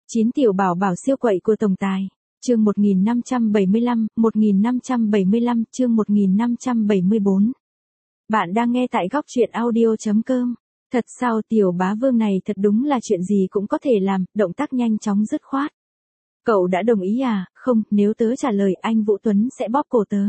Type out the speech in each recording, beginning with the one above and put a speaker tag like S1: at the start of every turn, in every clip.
S1: 9 tiểu bảo bảo siêu quậy của tổng tài. Chương 1575, chương 1574. Bạn đang nghe tại góc truyện audio.com. Thật sao tiểu bá vương này thật đúng là chuyện gì cũng có thể làm, động tác nhanh chóng dứt khoát. Cậu đã đồng ý à? Không, nếu tớ trả lời anh Vũ Tuấn sẽ bóp cổ tớ.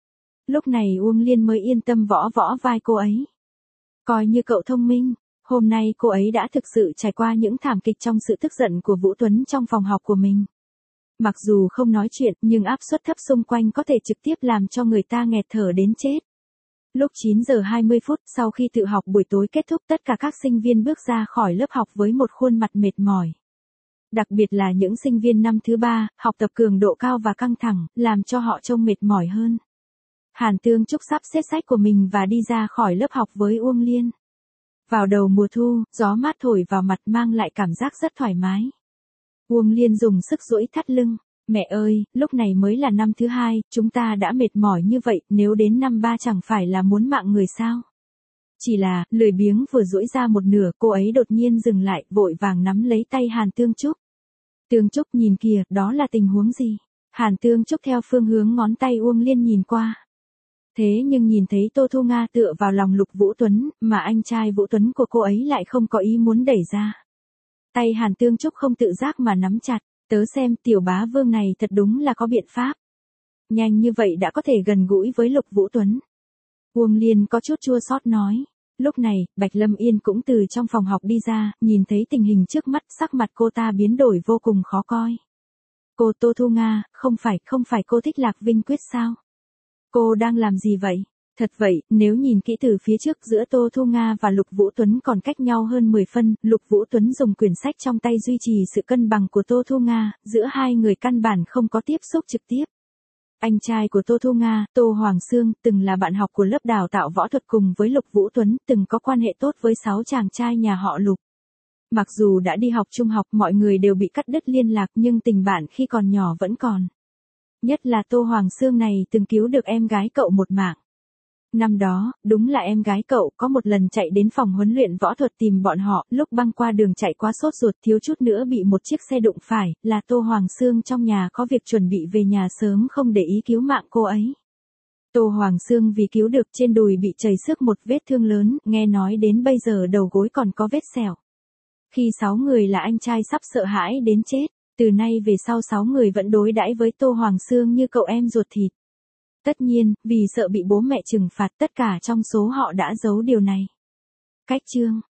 S1: Lúc này Uông Liên mới yên tâm võ vai cô ấy. Coi như cậu thông minh, hôm nay cô ấy đã thực sự trải qua những thảm kịch trong sự tức giận của Vũ Tuấn trong phòng học của mình. Mặc dù không nói chuyện nhưng áp suất thấp xung quanh có thể trực tiếp làm cho người ta nghẹt thở đến chết. Lúc 9 giờ 20 phút sau khi tự học buổi tối kết thúc, tất cả các sinh viên bước ra khỏi lớp học với một khuôn mặt mệt mỏi. Đặc biệt là những sinh viên năm thứ 3, học tập cường độ cao và căng thẳng, làm cho họ trông mệt mỏi hơn. Hàn Tương Trúc sắp xếp sách của mình và đi ra khỏi lớp học với Uông Liên. Vào đầu mùa thu, gió mát thổi vào mặt mang lại cảm giác rất thoải mái. Uông Liên dùng sức duỗi thắt lưng. Mẹ ơi, lúc này mới là năm thứ 2, chúng ta đã mệt mỏi như vậy, nếu đến năm 3 chẳng phải là muốn mạng người sao? Chỉ là, lười biếng vừa duỗi ra một nửa, cô ấy đột nhiên dừng lại, vội vàng nắm lấy tay Hàn Tương Trúc. Tương Trúc nhìn kìa, đó là tình huống gì? Hàn Tương Trúc theo phương hướng ngón tay Uông Liên nhìn qua. Thế nhưng nhìn thấy Tô Thu Nga tựa vào lòng Lục Vũ Tuấn, mà anh trai Vũ Tuấn của cô ấy lại không có ý muốn đẩy ra. Tay Hàn Tương Trúc không tự giác mà nắm chặt, tớ xem tiểu bá vương này thật đúng là có biện pháp. Nhanh như vậy đã có thể gần gũi với Lục Vũ Tuấn. Uông Liên có chút chua xót nói. Lúc này, Bạch Lâm Yên cũng từ trong phòng học đi ra, nhìn thấy tình hình trước mắt, sắc mặt cô ta biến đổi vô cùng khó coi. Cô Tô Thu Nga, không phải cô thích Lạc Vinh Quyết sao? Cô đang làm gì vậy? Thật vậy, nếu nhìn kỹ từ phía trước giữa Tô Thu Nga và Lục Vũ Tuấn còn cách nhau hơn 10 phân, Lục Vũ Tuấn dùng quyển sách trong tay duy trì sự cân bằng của Tô Thu Nga, giữa hai người căn bản không có tiếp xúc trực tiếp. Anh trai của Tô Thu Nga, Tô Hoàng Sương, từng là bạn học của lớp đào tạo võ thuật cùng với Lục Vũ Tuấn, từng có quan hệ tốt với 6 chàng trai nhà họ Lục. Mặc dù đã đi học trung học, mọi người đều bị cắt đứt liên lạc nhưng tình bạn khi còn nhỏ vẫn còn. Nhất là Tô Hoàng Sương này từng cứu được em gái cậu một mạng. Năm đó, đúng là em gái cậu có một lần chạy đến phòng huấn luyện võ thuật tìm bọn họ, lúc băng qua đường chạy quá sốt ruột thiếu chút nữa bị một chiếc xe đụng phải, là Tô Hoàng Sương trong nhà có việc chuẩn bị về nhà sớm không để ý cứu mạng cô ấy. Tô Hoàng Sương vì cứu được trên đùi bị chảy xước một vết thương lớn, nghe nói đến bây giờ đầu gối còn có vết sẹo. Khi 6 người là anh trai sắp sợ hãi đến chết, từ nay về sau 6 người vẫn đối đãi với Tô Hoàng Sương như cậu em ruột thịt. Tất nhiên, vì sợ bị bố mẹ trừng phạt tất cả trong số họ đã giấu điều này. Cách chương